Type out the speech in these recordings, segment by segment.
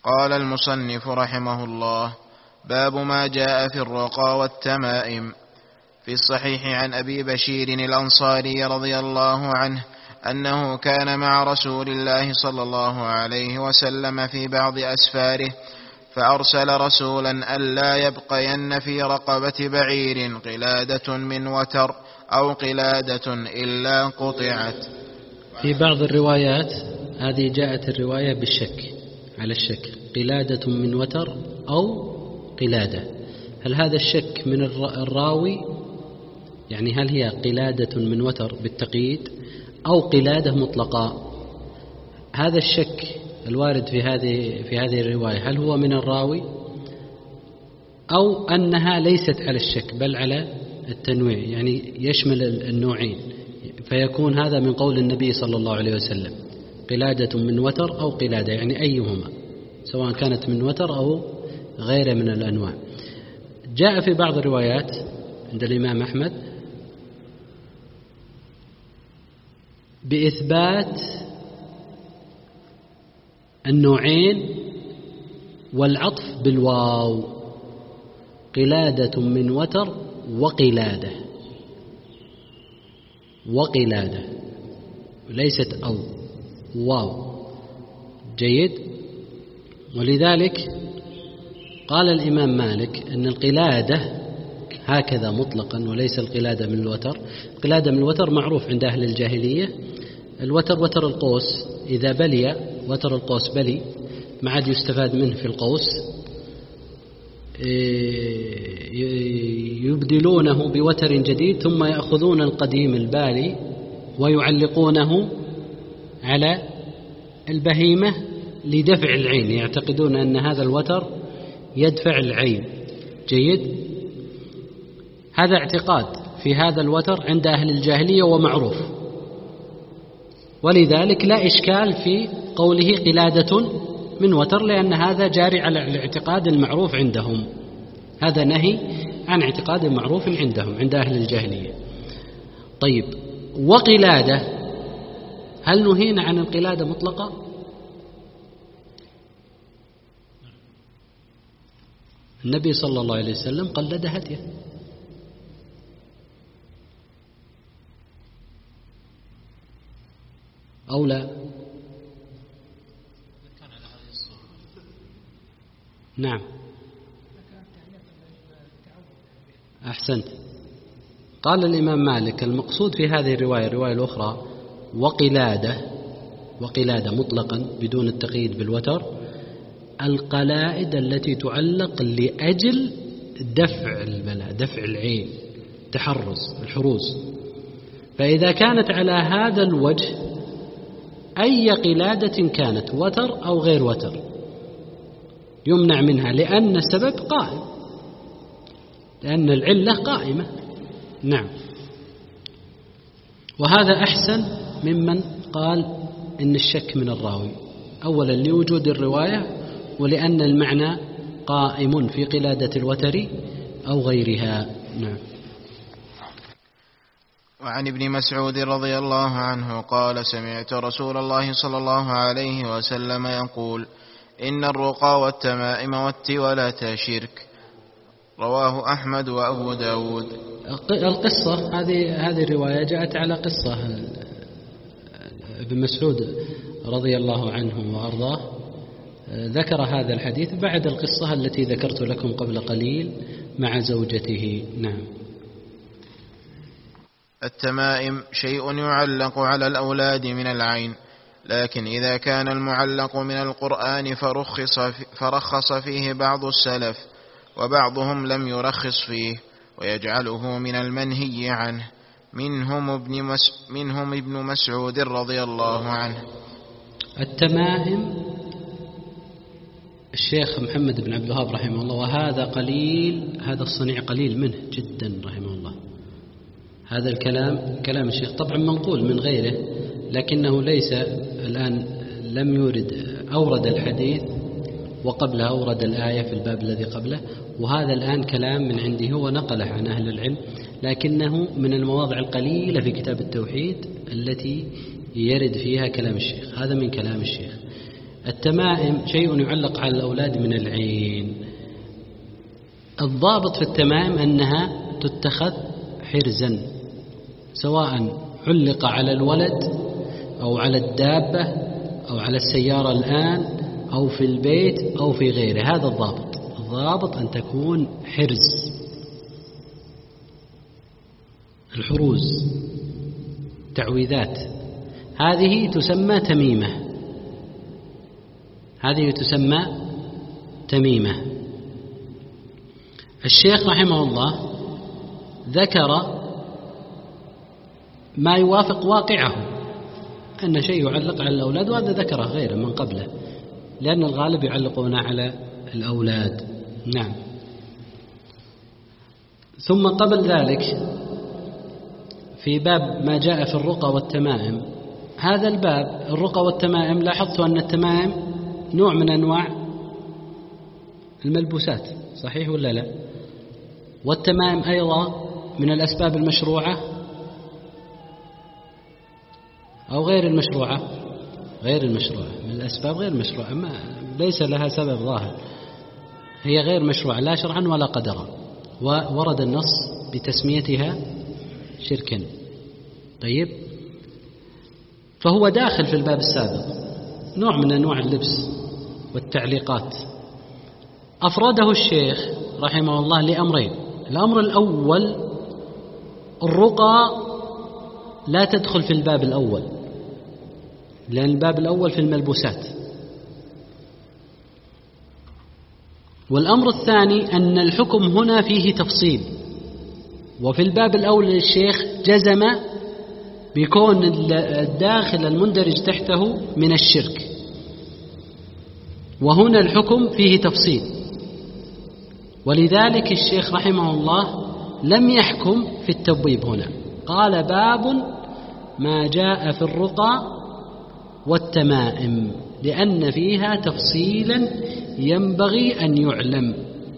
قال المصنف رحمه الله: باب ما جاء في الرقى والتمائم. في الصحيح عن أبي بشير الأنصاري رضي الله عنه أنه كان مع رسول الله صلى الله عليه وسلم في بعض أسفاره، فأرسل رسولا ألا يبقين في رقبة بعير قلادة من وتر أو قلادة إلا قطعت. في بعض الروايات هذه جاءت الرواية بالشك، على الشك، قلادة من وتر أو قلادة. هل هذا الشك من الراوي؟ يعني هل هي قلادة من وتر بالتقييد أو قلادة مطلقة؟ هذا الشك الوارد في هذه الرواية هل هو من الراوي أو أنها ليست على الشك بل على التنويع، يعني يشمل النوعين، فيكون هذا من قول النبي صلى الله عليه وسلم: قلادة من وتر أو قلادة، يعني أيهما، سواء كانت من وتر أو غيره من الأنواع. جاء في بعض الروايات عند الإمام أحمد بإثبات النوعين والعطف بالواو: قلادة من وتر وقلادة، وقلادة ليست أو، واو. جيد. ولذلك قال الإمام مالك أن القلادة هكذا مطلقا وليس القلادة من الوتر. القلادة من الوتر معروف عند أهل الجاهلية، الوتر وتر القوس، إذا بلي وتر القوس بلي ما عاد يستفاد منه في القوس، يبدلونه بوتر جديد ثم يأخذون القديم البالي ويعلقونه على البهيمة لدفع العين، يعتقدون أن هذا الوتر يدفع العين. جيد. هذا اعتقاد في هذا الوتر عند أهل الجاهلية ومعروف، ولذلك لا إشكال في قوله قلادة من وتر، لأن هذا جاري على الاعتقاد المعروف عندهم، هذا نهي عن اعتقاد معروف عندهم عند أهل الجاهلية. طيب، وقلادة، هل نهينا عن القلادة مطلقة؟ النبي صلى الله عليه وسلم قلد هديه، أو لا؟ نعم، أحسنت. قال الإمام مالك: المقصود في هذه الرواية الأخرى وقلادة مطلقا بدون التقييد بالوتر، القلائد التي تعلق لأجل دفع البلاء، دفع العين، الحروز. فإذا كانت على هذا الوجه أي قلادة كانت، وتر أو غير وتر، يمنع منها، لأن السبب قائم، لأن العلة قائمة. نعم. وهذا أحسن ممن قال إن الشك من الراوي، أولا لوجود الرواية، ولأن المعنى قائم في قلادة الوتر أو غيرها. نعم. وعن ابن مسعود رضي الله عنه قال: سمعت رسول الله صلى الله عليه وسلم يقول: إن الرقى والتمائم والتولة شرك. رواه أحمد وأبو داود. القصة هذه الرواية جاءت على قصة ابن مسعود رضي الله عنه وأرضاه، ذكر هذا الحديث بعد القصة التي ذكرت لكم قبل قليل مع زوجته. نعم. التمائم شيء يعلق على الأولاد من العين، لكن إذا كان المعلق من القرآن فرخص فيه بعض السلف، وبعضهم لم يرخص فيه ويجعله من المنهي عنه، منهم ابن مسعود رضي الله عنه. التمائم الشيخ محمد بن عبد الوهاب رحمه الله، وهذا قليل، هذا الصنيع قليل منه جدا رحمه الله. هذا كلام الشيخ طبعا منقول من غيره، لكنه ليس الآن لم أورد الحديث وقبله أورد الآية في الباب الذي قبله، وهذا الآن كلام من عنده ونقله عن أهل العلم، لكنه من المواضع القليلة في كتاب التوحيد التي يرد فيها كلام الشيخ، هذا من كلام الشيخ. التمائم شيء يعلق على الأولاد من العين. الضابط في التمائم أنها تتخذ حرزا، سواء علق على الولد أو على الدابة أو على السيارة الآن أو في البيت أو في غيره. هذا الضابط أن تكون حرز. الحروز تعويذات هذه تسمى تميمة، هذه تسمى تميمة. الشيخ رحمه الله ذكر ما يوافق واقعه، أن شيء يعلق على الأولاد، وهذا ذكره غيره من قبله، لأن الغالب يعلقون على الأولاد. نعم. ثم قبل ذلك في باب ما جاء في الرقى والتمائم، هذا الباب الرقى والتمائم لاحظت أن التمائم نوع من أنواع الملبوسات، صحيح ولا لا؟ والتمائم أيضا من الأسباب المشروعة أو غير المشروعة؟ غير المشروعة، من الأسباب غير المشروعة، ليس لها سبب ظاهر، هي غير مشروعة لا شرعا ولا قدرا، وورد النص بتسميتها شركا. طيب، فهو داخل في الباب السابق، نوع من أنواع اللبس والتعليقات. أفرده الشيخ رحمه الله لأمرين. الأمر الأول، الرقى لا تدخل في الباب الأول، لأن الباب الأول في الملبوسات. والأمر الثاني أن الحكم هنا فيه تفصيل، وفي الباب الأول الشيخ جزم بكون الداخل المندرج تحته من الشرك، وهنا الحكم فيه تفصيل، ولذلك الشيخ رحمه الله لم يحكم في التبويب هنا، قال باب ما جاء في الرقى والتمائم، لأن فيها تفصيلا ينبغي أن يعلم،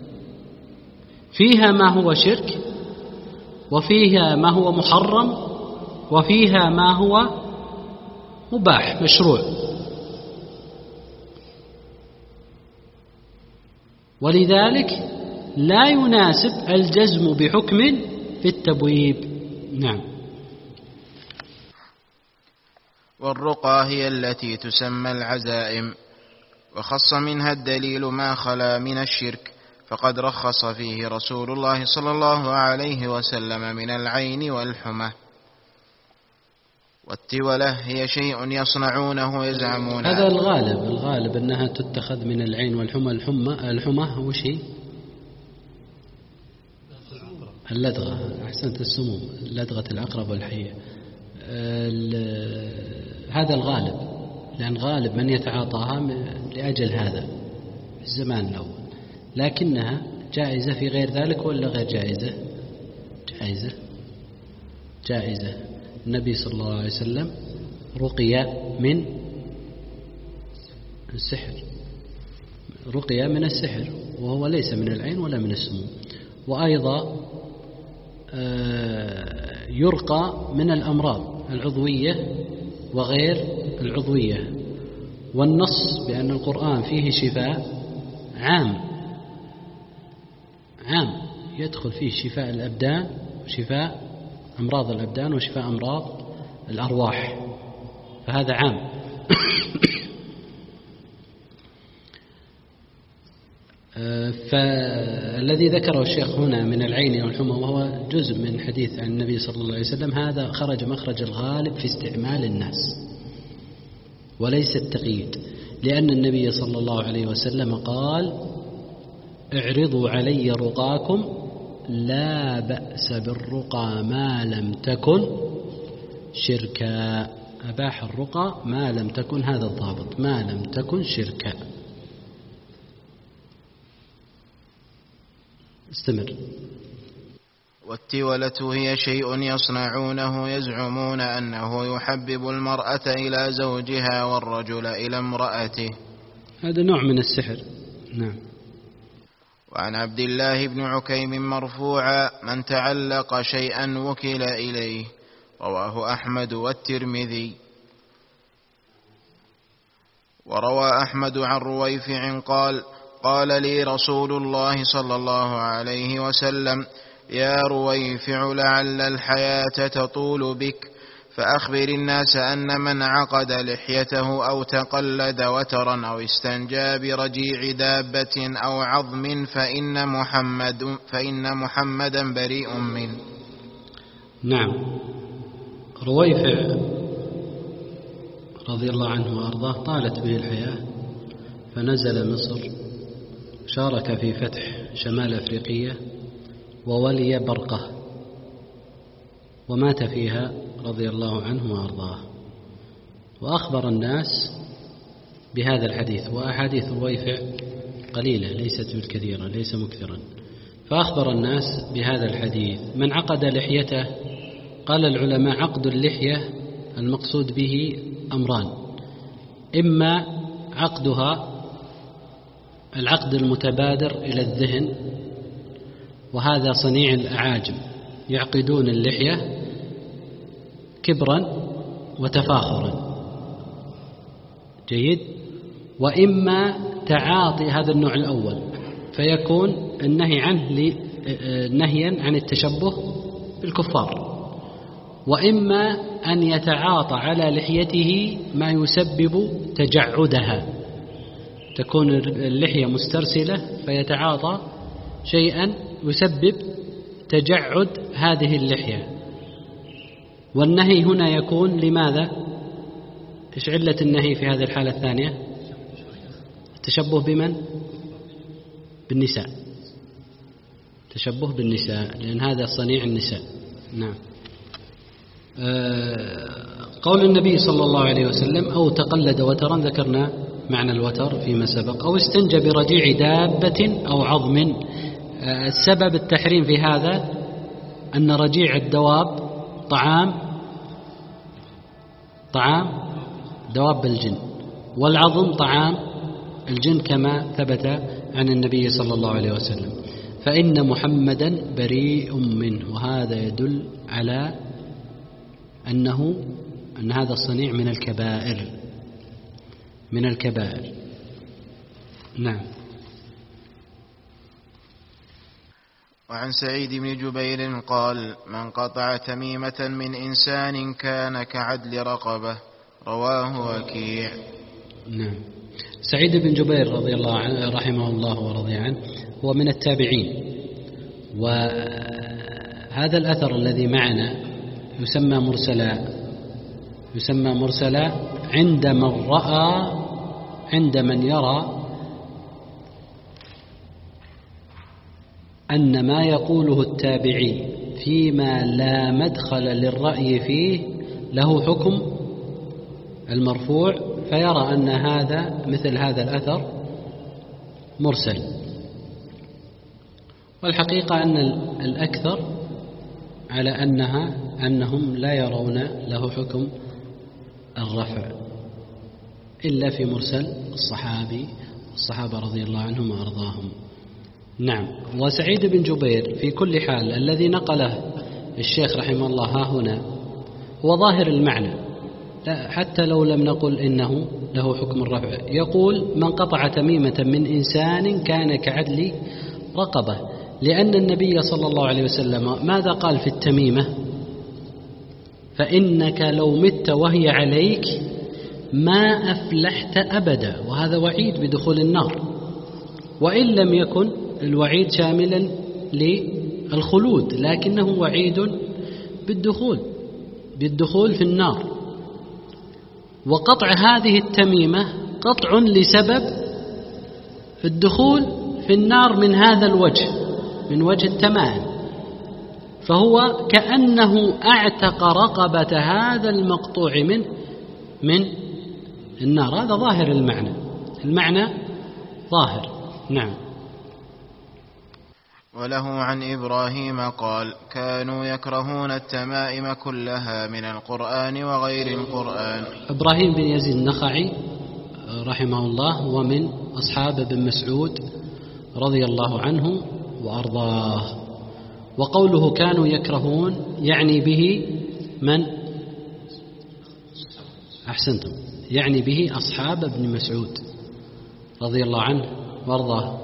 فيها ما هو شرك، وفيها ما هو محرم، وفيها ما هو مباح مشروع. ولذلك لا يناسب الجزم بحكم في التبويب. نعم. والرقى هي التي تسمى العزائم، وخص منها الدليل ما خلا من الشرك، فقد رخص فيه رسول الله صلى الله عليه وسلم من العين والحمى. والتولة هي شيء يصنعونه يزعمون. هذا الغالب أنها تتخذ من العين والحمى. الحمى هو شيء اللدغة، أحسنت، السموم، لدغة العقرب والحية. هذا الغالب، لأن غالب من يتعاطاها لأجل هذا في الزمان الأول، لكنها جائزة في غير ذلك ولا غير جائزة؟ جائزة. النبي صلى الله عليه وسلم رقي من السحر، وهو ليس من العين ولا من السموم. وأيضا يرقى من الأمراض العضوية وغير العضوية. والنص بأن القرآن فيه شفاء عام يدخل فيه شفاء الأبدان وشفاء أمراض الأبدان وشفاء أمراض الأرواح، فهذا عام. فالذي ذكره الشيخ هنا من العين والحمى وهو جزء من حديث عن النبي صلى الله عليه وسلم، هذا خرج مخرج الغالب في استعمال الناس وليس التقييد، لأن النبي صلى الله عليه وسلم قال: اعرضوا علي رقاكم لا بأس بالرقى ما لم تكن شركا. أباح الرقى ما لم تكن، هذا الضابط، ما لم تكن شركا. استمر. والتولة هي شيء يصنعونه يزعمون أنه يحبب المرأة إلى زوجها والرجل إلى امرأته، هذا نوع من السحر. نعم. وعن عبد الله بن عكيم مرفوعا: من تعلق شيئا وكل إليه. رواه أحمد والترمذي. وروى أحمد عن رويفع قال: قال لي رسول الله صلى الله عليه وسلم: يا رويفع لعل الحياة تطول بك، فأخبر الناس أن من عقد لحيته أو تقلد وترا أو استنجى برجيع دابة أو عظم فإن محمدا بريء منه. نعم. رويفع رضي الله عنه وأرضاه طالت به الحياة فنزل مصر، شارك في فتح شمال أفريقيا، وولي برقة، ومات فيها رضي الله عنه وأرضاه. وأخبر الناس بهذا الحديث، وأحاديث رويفع قليلة ليست بالكثيرة، ليس مكثرا، فأخبر الناس بهذا الحديث: من عقد لحيته، قال العلماء عقد اللحية المقصود به أمران: إما عقدها العقد المتبادر إلى الذهن، وهذا صنيع الأعاجم، يعقدون اللحية كبرا وتفاخرا، جيد. وإما تعاطي، هذا النوع الأول، فيكون النهي عنه نهيا عن التشبه بالكفار. وإما أن يتعاطى على لحيته ما يسبب تجعدها، تكون اللحية مسترسلة فيتعاطى شيئا يسبب تجعد هذه اللحية. والنهي هنا يكون لماذا؟ إيش علة النهي في هذه الحالة الثانية؟ التشبه بمن؟ بالنساء، تشبه بالنساء، لأن هذا صنيع النساء. نعم. قول النبي صلى الله عليه وسلم: أو تقلد وترا، ذكرنا معنى الوتر فيما سبق. أو استنجى برجيع دابة أو عظم. السبب التحريم في هذا أن رجيع الدواب طعام دواب الجن، والعظم طعام الجن كما ثبت عن النبي صلى الله عليه وسلم. فإن محمدا بريء منه، وهذا يدل على أن هذا الصنيع من الكبائر. نعم. وعن سعيد بن جبير قال: من قطع تميمة من إنسان كان كعدل رقبة. رواه وكيع. نعم. سعيد بن جبير رضي الله عنه رحمه الله ورضي عنه هو من التابعين، وهذا الأثر الذي معنا يسمى مرسلا عند من يرى أن ما يقوله التابعي فيما لا مدخل للرأي فيه له حكم المرفوع، فيرى أن مثل هذا الأثر مرسل. والحقيقة أن الأكثر على أنهم لا يرون له حكم الرفع إلا في مرسل الصحابة رضي الله عنهم وأرضاهم. نعم. وسعيد بن جبير في كل حال الذي نقله الشيخ رحمه الله ها هنا هو ظاهر المعنى، حتى لو لم نقل إنه له حكم الرفع. يقول: من قطع تميمة من إنسان كان كعدل رقبة، لأن النبي صلى الله عليه وسلم ماذا قال في التميمة؟ فإنك لو مت وهي عليك ما أفلحت أبدا، وهذا وعيد بدخول النار، وإن لم يكن الوعيد شاملا للخلود، لكنه وعيد بالدخول في النار. وقطع هذه التميمة قطع لسبب الدخول في النار من هذا الوجه، من وجه التمائم، فهو كأنه أعتق رقبة هذا المقطوع من النار. هذا ظاهر المعنى ظاهر. نعم. وله عن إبراهيم قال: كانوا يكرهون التمائم كلها من القرآن وغير القرآن. إبراهيم بن يزيد النخعي رحمه الله ومن أصحاب ابن مسعود رضي الله عنه وأرضاه. وقوله كانوا يكرهون يعني به من؟ أحسنتم، يعني به أصحاب ابن مسعود رضي الله عنه وارضاه،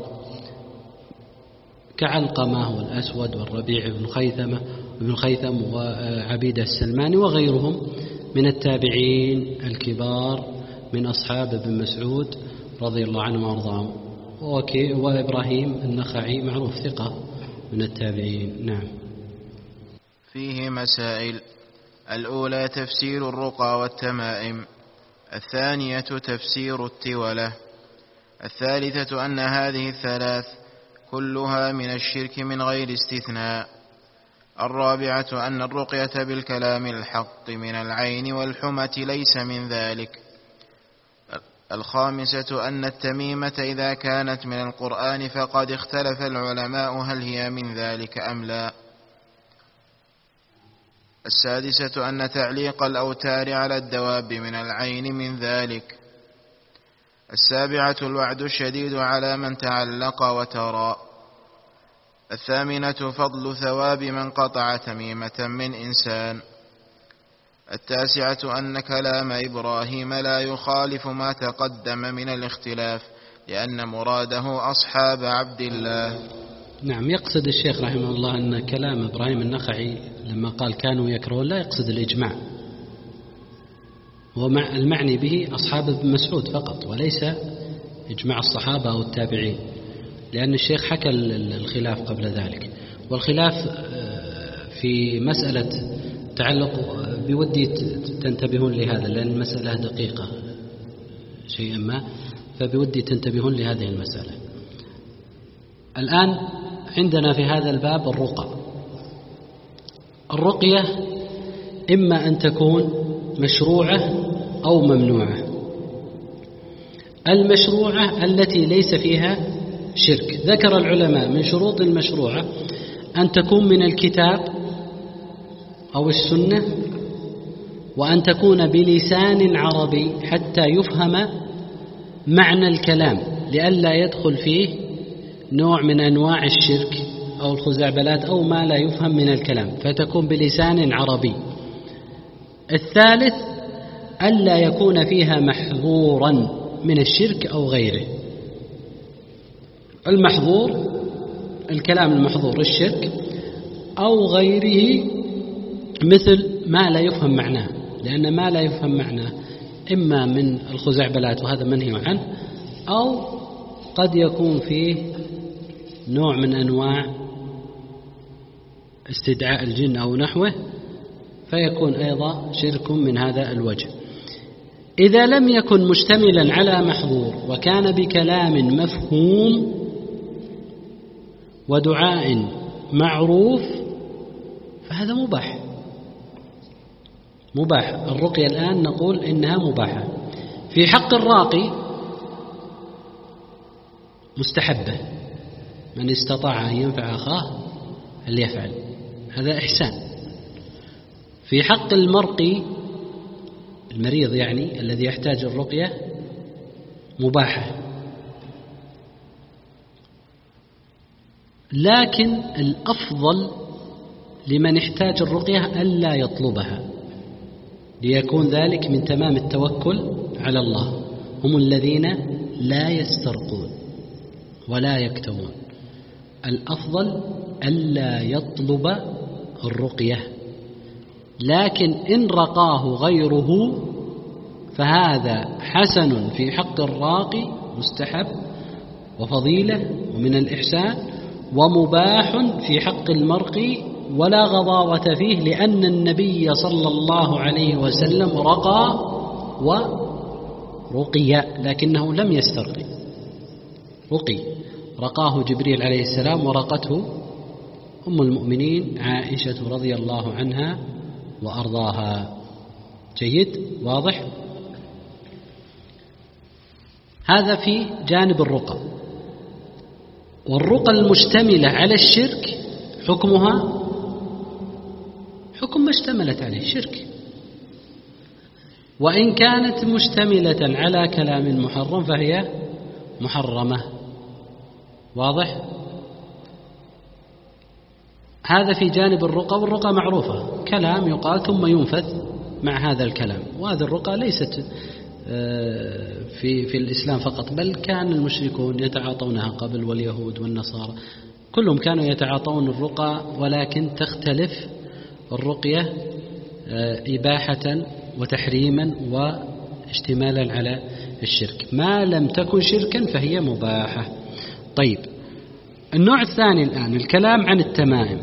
كعلقمة والأسود والربيع بن خيثم وعبيدة السلماني وغيرهم من التابعين الكبار من أصحاب ابن مسعود رضي الله عنه وارضاهم. وإبراهيم النخعي معروف ثقة من التابعين. نعم. فيه مسائل: الأولى تفسير الرقى والتمائم، الثانية تفسير التولة، الثالثة أن هذه الثلاث كلها من الشرك من غير استثناء، الرابعة أن الرقية بالكلام الحق من العين والحمة ليس من ذلك، الخامسة أن التميمة إذا كانت من القرآن فقد اختلف العلماء هل هي من ذلك أم لا، السادسة أن تعليق الأوتار على الدواب من العين من ذلك، السابعة الوعد الشديد على من تعلق وترى، الثامنة فضل ثواب من قطع تميمة من إنسان، التاسعة أن كلام إبراهيم لا يخالف ما تقدم من الاختلاف لأن مراده أصحاب عبد الله. نعم، يقصد الشيخ رحمه الله أن كلام إبراهيم النخعي لما قال كانوا يكرهون لا يقصد الإجماع، والمعني به أصحاب ابن مسعود فقط وليس إجماع الصحابة أو التابعين، لأن الشيخ حكى الخلاف قبل ذلك. والخلاف في مسألة تعلق بودي تنتبهون لهذا لأن المسألة دقيقة شيئا ما، فبودي تنتبهون لهذه المسألة. الآن عندنا في هذا الباب الرقية إما أن تكون مشروعة أو ممنوعة. المشروعة التي ليس فيها شرك، ذكر العلماء من شروط المشروعة أن تكون من الكتاب أو السنة، وأن تكون بلسان عربي حتى يفهم معنى الكلام لئلا يدخل فيه نوع من أنواع الشرك أو الخزعبلات أو ما لا يفهم من الكلام، فتكون بلسان عربي. الثالث ألا يكون فيها محظورا من الشرك أو غيره. المحظور الكلام المحظور الشرك أو غيره، مثل ما لا يفهم معناه، لأن ما لا يفهم معناه إما من الخزعبلات وهذا منهي عنه، أو قد يكون فيه نوع من أنواع استدعاء الجن أو نحوه، فيكون أيضا شرك من هذا الوجه. إذا لم يكن مشتملا على محظور وكان بكلام مفهوم ودعاء معروف فهذا مباح. الرقية الآن نقول إنها مباحة. في حق الراقي مستحبة، من استطاع أن ينفع أخاه فليفعل، هذا إحسان. في حق المرقي المريض يعني الذي يحتاج الرقية مباحة، لكن الأفضل لمن يحتاج الرقية ألا يطلبها، ليكون ذلك من تمام التوكل على الله. هم الذين لا يسترقون ولا يكتوون. الأفضل ألا يطلب الرقية، لكن إن رقاه غيره فهذا حسن في حق الراقي، مستحب وفضيلة ومن الإحسان، ومباح في حق المرقي ولا غضاضة فيه، لأن النبي صلى الله عليه وسلم رقى ورقي لكنه لم يسترقي، رقاه جبريل عليه السلام ورقته أم المؤمنين عائشة رضي الله عنها وأرضاها. جيد، واضح؟ هذا في جانب الرقى. والرقى المشتملة على الشرك حكمها حكم ما اشتملت عليه الشرك، وإن كانت مشتملة على كلام محرم فهي محرمة. واضح؟ هذا في جانب الرقى. والرقى معروفة، كلام يقال ثم ينفث مع هذا الكلام. وهذه الرقى ليست في الإسلام فقط، بل كان المشركون يتعاطونها قبل، واليهود والنصارى كلهم كانوا يتعاطون الرقى، ولكن تختلف الرقية إباحة وتحريما واشتمالا على الشرك. ما لم تكن شركا فهي مباحة. طيب، النوع الثاني الآن الكلام عن التمائم.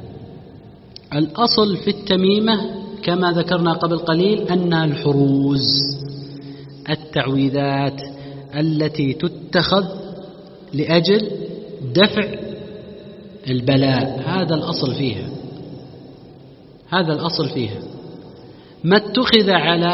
الأصل في التميمة كما ذكرنا قبل قليل أنها الحروز، التعويذات التي تتخذ لأجل دفع البلاء. هذا الأصل فيها، هذا الأصل فيها. ما اتخذ على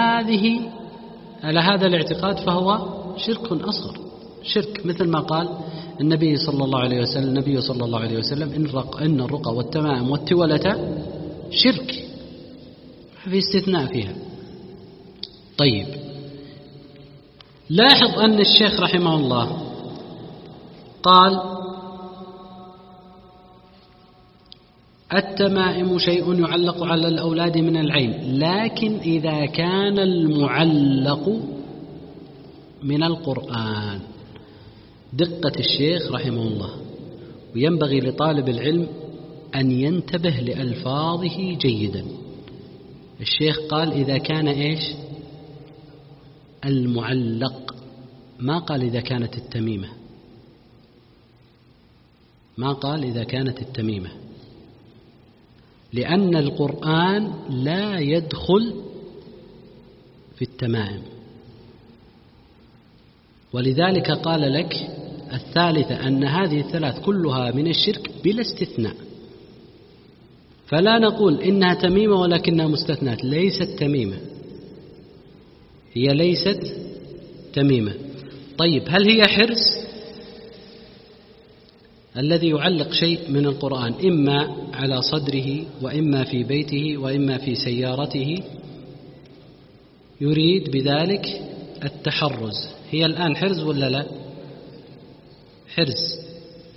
هذا الاعتقاد فهو شرك أصغر، شرك، مثل ما قال النبي صلى الله عليه وسلم إن الرقى والتمائم والتولة شرك، في استثناء فيها. طيب، لاحظ أن الشيخ رحمه الله قال التمائم شيء يعلق على الأولاد من العين، لكن إذا كان المعلق من القرآن. دقة الشيخ رحمه الله، وينبغي لطالب العلم أن ينتبه لألفاظه جيدا. الشيخ قال إذا كان إيش؟ المعلق، ما قال إذا كانت التميمة، ما قال إذا كانت التميمة، لأن القرآن لا يدخل في التمائم، ولذلك قال لك الثالثة أن هذه الثلاث كلها من الشرك بلا استثناء. فلا نقول إنها تميمة ولكنها مستثنات، ليست تميمة، هي ليست تميمة. طيب، هل هي حرز؟ الذي يعلق شيء من القرآن إما على صدره وإما في بيته وإما في سيارته يريد بذلك التحرز، هي الآن حرز ولا لا؟ حرز،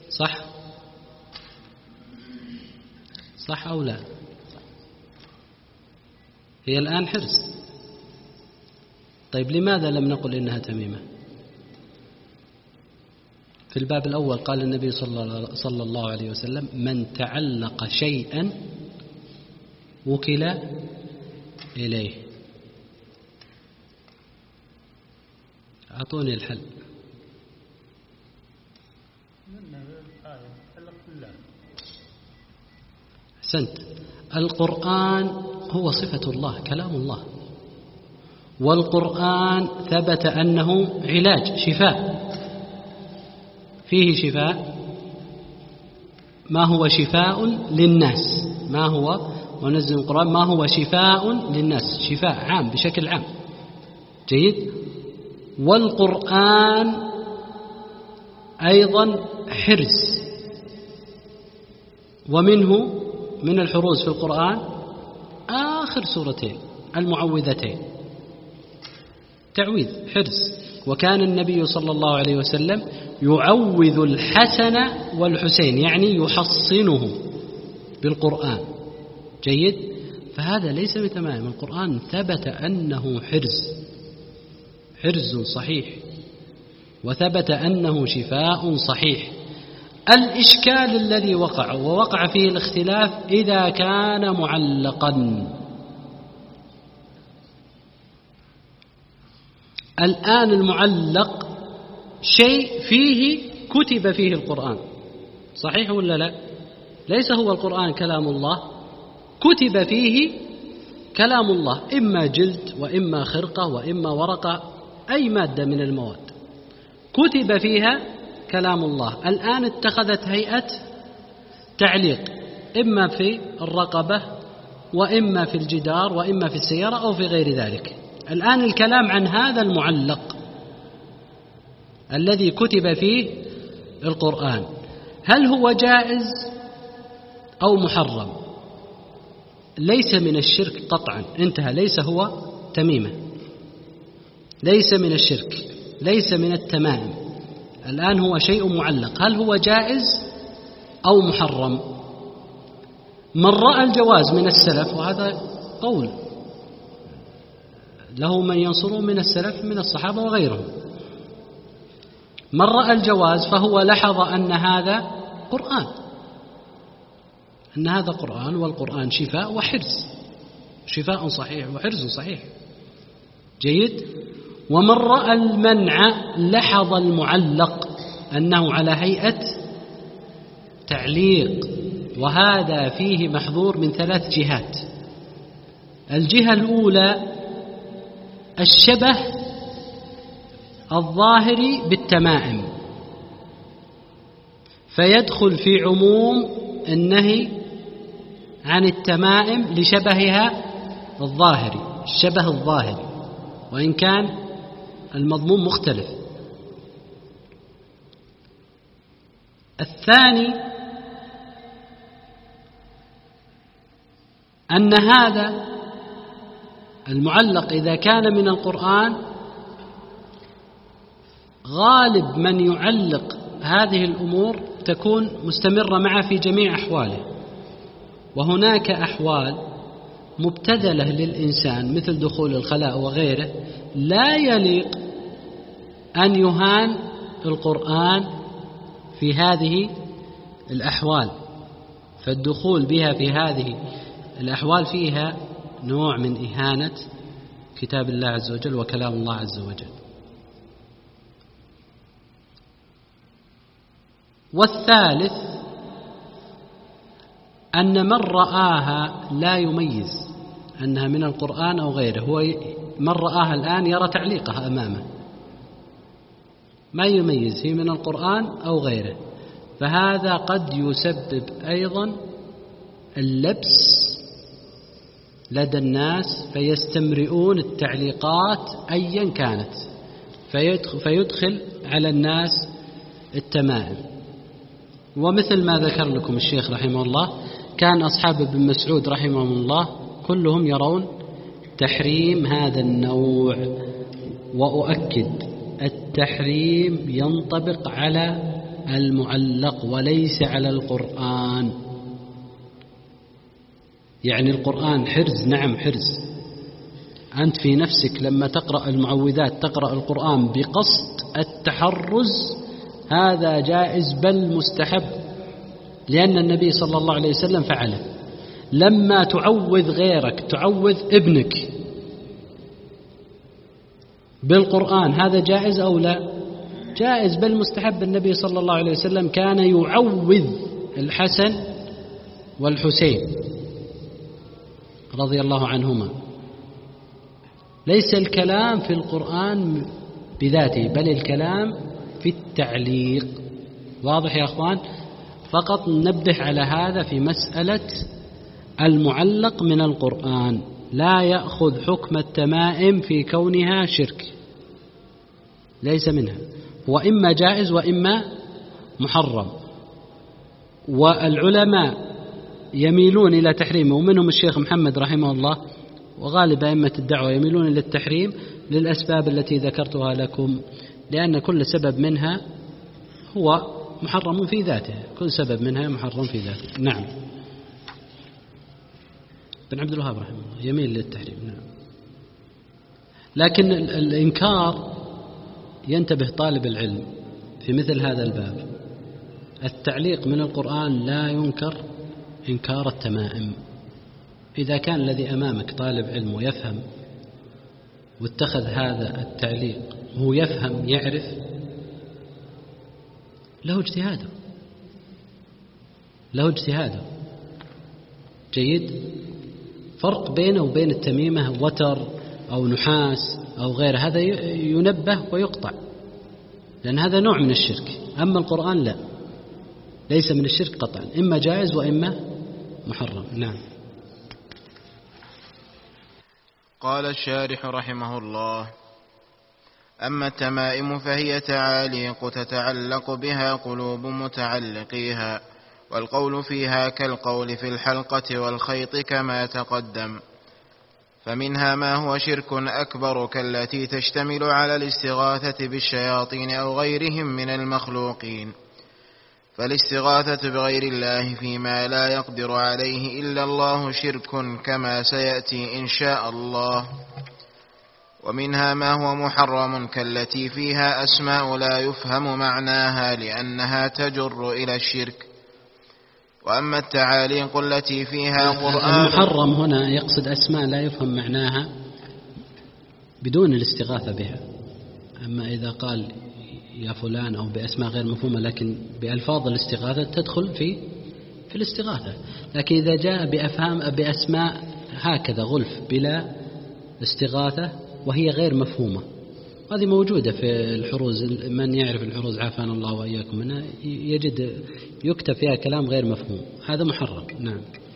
صح أو لا؟ هي الآن حرز. طيب، لماذا لم نقل إنها تميمة؟ في الباب الأول قال النبي صلى الله عليه وسلم من تعلق شيئا وكل إليه. أعطوني الحل. أحسنت. القرآن هو صفة الله، كلام الله، والقرآن ثبت أنه علاج، شفاء، فيه شفاء. ما هو شفاء للناس، ما هو، ونزل القرآن ما هو شفاء للناس، شفاء عام بشكل عام. جيد. والقرآن أيضا حرز، ومنه من الحروز في القرآن آخر سورتين المعوذتين، تعويذ، حرز. وكان النبي صلى الله عليه وسلم يعوذ الحسن والحسين، يعني يحصنه بالقرآن. جيد. فهذا ليس بتمام، القرآن ثبت أنه حرز صحيح، وثبت أنه شفاء صحيح. الإشكال الذي ووقع فيه الاختلاف إذا كان معلقا. الآن المعلق شيء فيه كتب فيه القرآن، صحيح ولا لا؟ ليس هو القرآن كلام الله، كتب فيه كلام الله، إما جلد وإما خرقة وإما ورقة، أي مادة من المواد كتب فيها كلام الله. الآن اتخذت هيئة تعليق، إما في الرقبة وإما في الجدار وإما في السيارة أو في غير ذلك. الآن الكلام عن هذا المعلق الذي كتب فيه القرآن، هل هو جائز أو محرم؟ ليس من الشرك قطعا، انتهى، ليس هو تميمة، ليس من الشرك، ليس من التمائم. الآن هو شيء معلق، هل هو جائز أو محرم؟ من رأى الجواز من السلف، وهذا قول له من ينصره من السلف من الصحابة وغيرهم. من رأى الجواز فهو لحظ أن هذا قرآن، أن هذا قرآن، والقرآن شفاء وحرز، شفاء صحيح وحرز صحيح. جيد. ومن رأى المنع لاحظ المعلق أنه على هيئة تعليق، وهذا فيه محظور من 3 جهات. الجهة الأولى الشبه الظاهري بالتمائم، فيدخل في عموم النهي عن التمائم لشبهها الظاهري، الشبه الظاهري، وإن كان المضمون مختلف. الثاني أن هذا المعلق إذا كان من القرآن غالب من يعلق هذه الأمور تكون مستمرة معه في جميع أحواله، وهناك أحوال مبتذلة للإنسان مثل دخول الخلاء وغيره لا يليق أن يهان القرآن في هذه الأحوال، فالدخول بها في هذه الأحوال فيها نوع من إهانة كتاب الله عز وجل وكلام الله عز وجل. والثالث أن من رآها لا يميز أنها من القرآن أو غيره، هو من رآها الآن يرى تعليقها أمامه ما يميز هي من القرآن أو غيره، فهذا قد يسبب أيضا اللبس لدى الناس، فيستمرئون التعليقات أيا كانت، فيدخل على الناس التمائم. ومثل ما ذكر لكم الشيخ رحمه الله، كان أصحاب ابن مسعود رحمه الله كلهم يرون تحريم هذا النوع. وأؤكد التحريم ينطبق على المعلق وليس على القرآن. يعني القرآن حرز، نعم حرز، أنت في نفسك لما تقرأ المعوذات تقرأ القرآن بقصد التحرز، هذا جائز بل مستحب، لأن النبي صلى الله عليه وسلم فعله. لما تعوذ غيرك، تعوذ ابنك بالقرآن، هذا جائز أو لا؟ جائز بل مستحب. النبي صلى الله عليه وسلم كان يعوذ الحسن والحسين رضي الله عنهما. ليس الكلام في القرآن بذاته، بل الكلام في التعليق. واضح يا أخوان؟ فقط ننبه على هذا في مسألة المعلق من القرآن، لا يأخذ حكم التمائم في كونها شرك، ليس منها، وإما جائز وإما محرم. والعلماء يميلون إلى تحريمه، ومنهم الشيخ محمد رحمه الله، وغالب أئمة الدعوة يميلون إلى التحريم للأسباب التي ذكرتها لكم، لأن كل سبب منها هو محرم في ذاته، كل سبب منها محرم في ذاته. نعم. بن عبد الوهاب رحمه الله يميل للتحريم، نعم. لكن الإنكار ينتبه طالب العلم في مثل هذا الباب، التعليق من القرآن لا ينكر إنكار التمائم. إذا كان الذي أمامك طالب علم ويفهم واتخذ هذا التعليق هو يفهم يعرف، له اجتهاده، له اجتهاده. جيد. فرق بينه وبين التميمة وتر أو نحاس أو غيره، هذا ينبه ويقطع، لأن هذا نوع من الشرك. أما القرآن لا، ليس من الشرك قطعا، إما جائز وإما محرم. نعم. قال الشارح رحمه الله: أما التمائم فهي تعاليق تتعلق بها قلوب متعلقيها، والقول فيها كالقول في الحلقة والخيط كما تقدم. فمنها ما هو شرك أكبر كالتي تشتمل على الاستغاثة بالشياطين أو غيرهم من المخلوقين، فالاستغاثة بغير الله فيما لا يقدر عليه إلا الله شرك كما سيأتي إن شاء الله. ومنها ما هو محرم كالتي فيها أسماء لا يفهم معناها لأنها تجر إلى الشرك. وأما التعاليق التي فيها قرآن، المحرم هنا يقصد أسماء لا يفهم معناها بدون الاستغاثة بها. أما إذا قال يا فلان أو بأسماء غير مفهومة لكن بألفاظ الاستغاثة تدخل في الاستغاثة. لكن إذا جاء بأسماء هكذا غلف بلا استغاثة وهي غير مفهومة، هذه موجودة في الحروز. من يعرف الحروز عافانا الله وإياكم منها يجد يكتب فيها كلام غير مفهوم، هذا محرم. نعم.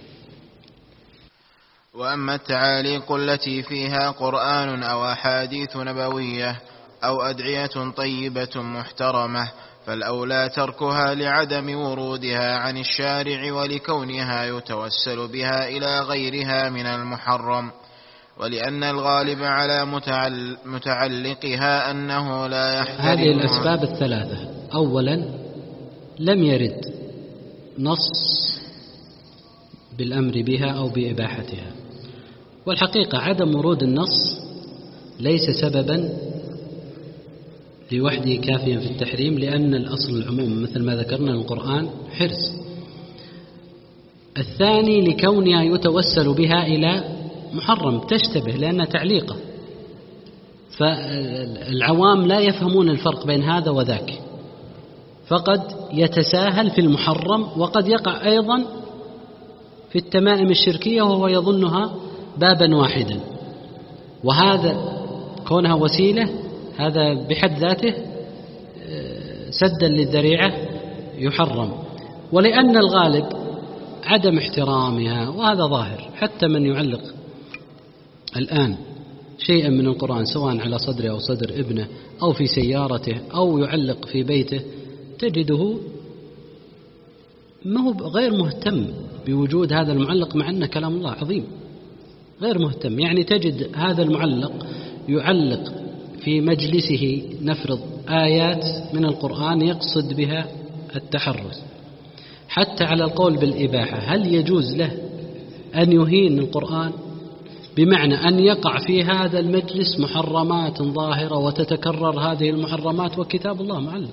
وأما التعاليق التي فيها قرآن أو أحاديث نبوية أو أدعية طيبة محترمة فالأولى تركها لعدم ورودها عن الشارع ولكونها يتوسل بها إلى غيرها من المحرم، ولأن الغالب على متعلقها أنه لا يحترم. هذه الأسباب الثلاثة: أولا لم يرد نص بالأمر بها أو بإباحتها، والحقيقة عدم ورود النص ليس سببا لوحده كافيا في التحريم، لأن الأصل العموم مثل ما ذكرنا القرآن حرص. الثاني لكونها يتوسل بها إلى محرم تشتبه لأنها تعليقة، فالعوام لا يفهمون الفرق بين هذا وذاك، فقد يتساهل في المحرم وقد يقع أيضا في التمائم الشركية وهو يظنها بابا واحدا، وهذا كونها وسيلة هذا بحد ذاته سدا للذريعة يحرم. ولأن الغالب عدم احترامها، وهذا ظاهر، حتى من يعلق الآن شيئا من القرآن سواء على صدره أو صدر ابنه أو في سيارته أو يعلق في بيته تجده ما هو غير مهتم بوجود هذا المعلق، مع أنه كلام الله عظيم، غير مهتم. يعني تجد هذا المعلق يعلق في مجلسه نفرض آيات من القرآن يقصد بها التحرز، حتى على القول بالإباحة. هل يجوز له أن يهين القرآن؟ بمعنى أن يقع في هذا المجلس محرمات ظاهرة وتتكرر هذه المحرمات وكتاب الله معلق.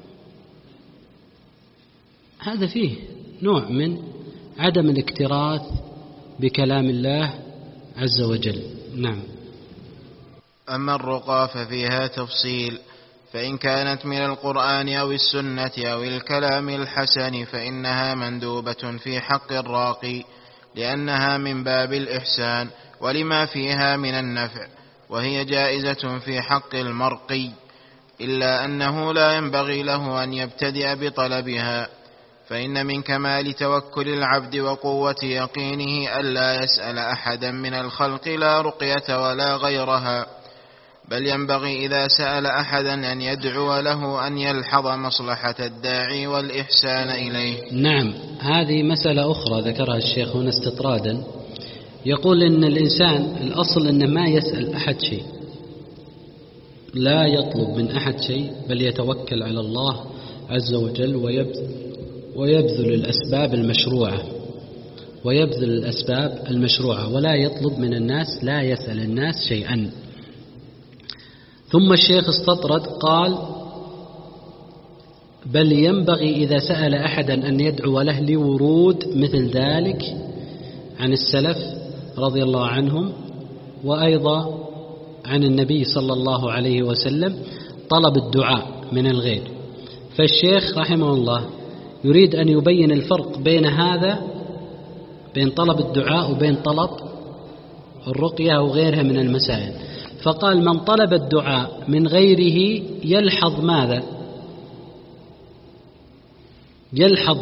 هذا فيه نوع من عدم الاكتراث بكلام الله عز وجل. نعم. أما الرقى ففيها تفصيل، فإن كانت من القرآن أو السنة أو الكلام الحسن فإنها مندوبة في حق الراقي لأنها من باب الإحسان ولما فيها من النفع، وهي جائزة في حق المرقي، إلا أنه لا ينبغي له أن يبتدئ بطلبها، فإن من كمال توكل العبد وقوة يقينه ألا يسأل أحدا من الخلق لا رقية ولا غيرها، بل ينبغي إذا سأل أحدا أن يدعو له أن يلحظ مصلحة الداعي والإحسان إليه. نعم، هذه مسألة أخرى ذكرها الشيخ هنا استطرادا، يقول إن الإنسان الأصل أنه ما يسأل أحد شيء، لا يطلب من أحد شيء، بل يتوكل على الله عز وجل ويبذل الأسباب المشروعة ولا يطلب من الناس، لا يسأل الناس شيئا. ثم الشيخ استطرد قال: بل ينبغي إذا سأل أحدا أن يدعو له لورود مثل ذلك عن السلف رضي الله عنهم، وأيضا عن النبي صلى الله عليه وسلم طلب الدعاء من الغير. فالشيخ رحمه الله يريد أن يبين الفرق بين هذا، بين طلب الدعاء وبين طلب الرقية وغيرها من المسائل. فقال: من طلب الدعاء من غيره يلحظ ماذا؟ يلحظ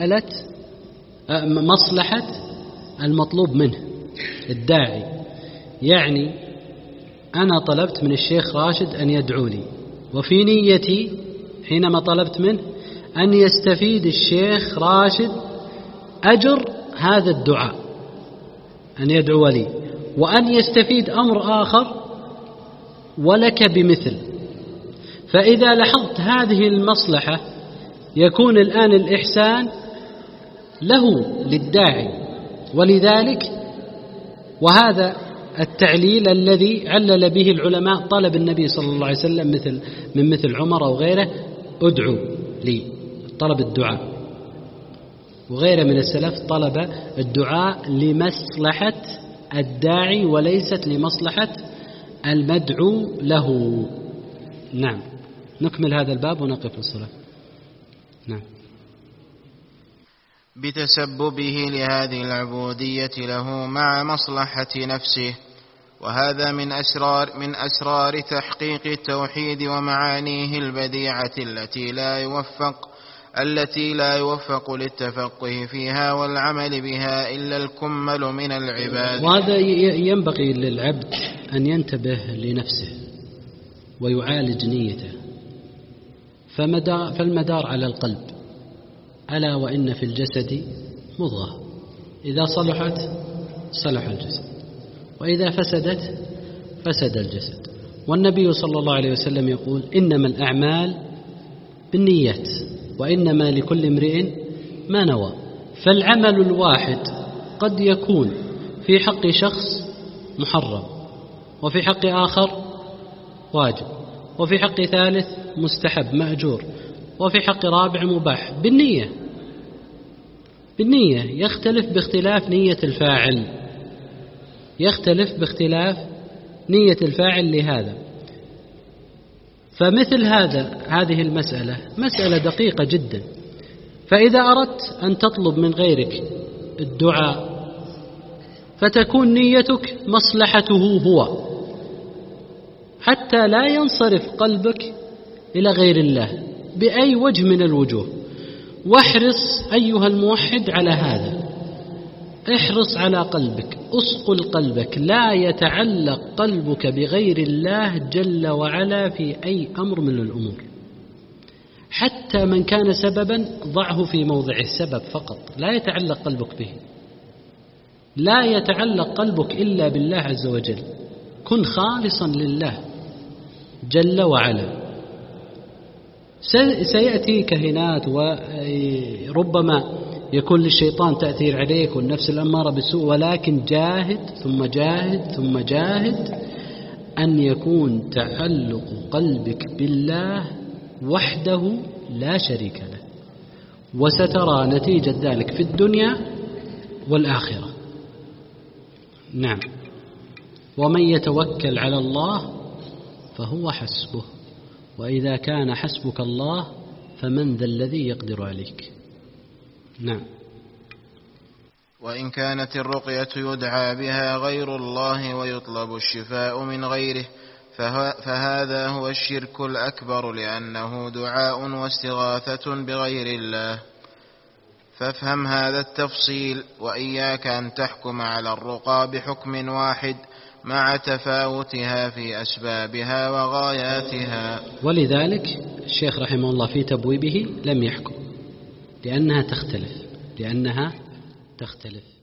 مصلحة المطلوب منه الداعي. يعني أنا طلبت من الشيخ راشد أن يدعو لي، وفي نيتي حينما طلبت منه أن يستفيد الشيخ راشد أجر هذا الدعاء أن يدعو لي، وأن يستفيد أمر آخر ولك بمثل. فإذا لاحظت هذه المصلحة يكون الآن الإحسان له للداعي، ولذلك وهذا التعليل الذي علل به العلماء طلب النبي صلى الله عليه وسلم مثل عمر أو غيره ادعوا لي، طلب الدعاء، وغيره من السلف طلب الدعاء لمصلحة الداعي وليست لمصلحة المدعو له. نعم، نكمل هذا الباب ونقف الصلاة. نعم. بتسببه لهذه العبودية له مع مصلحة نفسه، وهذا من أسرار تحقيق التوحيد ومعانيه البديعة التي لا يوفق للتفقه فيها والعمل بها إلا الكمل من العباد. وهذا ينبغي للعبد أن ينتبه لنفسه ويعالج نيته، فالمدار على القلب، ألا وإن في الجسد مضغة إذا صلحت صلح الجسد وإذا فسدت فسد الجسد. والنبي صلى الله عليه وسلم يقول إنما الأعمال بالنيات وإنما لكل امرئ ما نوى. فالعمل الواحد قد يكون في حق شخص محرم، وفي حق آخر واجب، وفي حق ثالث مستحب مأجور، وفي حق رابع مباح، بالنية يختلف باختلاف نية الفاعل، لهذا. فمثل هذه المسألة مسألة دقيقة جدا. فإذا أردت أن تطلب من غيرك الدعاء فتكون نيتك مصلحته هو، حتى لا ينصرف قلبك إلى غير الله بأي وجه من الوجوه. واحرص أيها الموحد على هذا، احرص على قلبك، أصقل قلبك، لا يتعلق قلبك بغير الله جل وعلا في أي أمر من الأمور، حتى من كان سببا ضعه في موضعه، سبب فقط، لا يتعلق قلبك به، لا يتعلق قلبك إلا بالله عز وجل. كن خالصا لله جل وعلا. سيأتي كهنات، وربما يكون للشيطان تأثير عليك والنفس الأمارة بالسوء، ولكن جاهد ثم جاهد ثم جاهد أن يكون تعلق قلبك بالله وحده لا شريك له، وسترى نتيجة ذلك في الدنيا والآخرة. نعم. ومن يتوكل على الله فهو حسبه، وإذا كان حسبك الله فمن ذا الذي يقدر عليك. نعم. وإن كانت الرقية يدعى بها غير الله ويطلب الشفاء من غيره فهذا هو الشرك الأكبر، لأنه دعاء واستغاثة بغير الله. فافهم هذا التفصيل، وإياك أن تحكم على الرقى بحكم واحد مع تفاوتها في أسبابها وغاياتها. ولذلك الشيخ رحمه الله في تبويبه لم يحكم، لأنها تختلف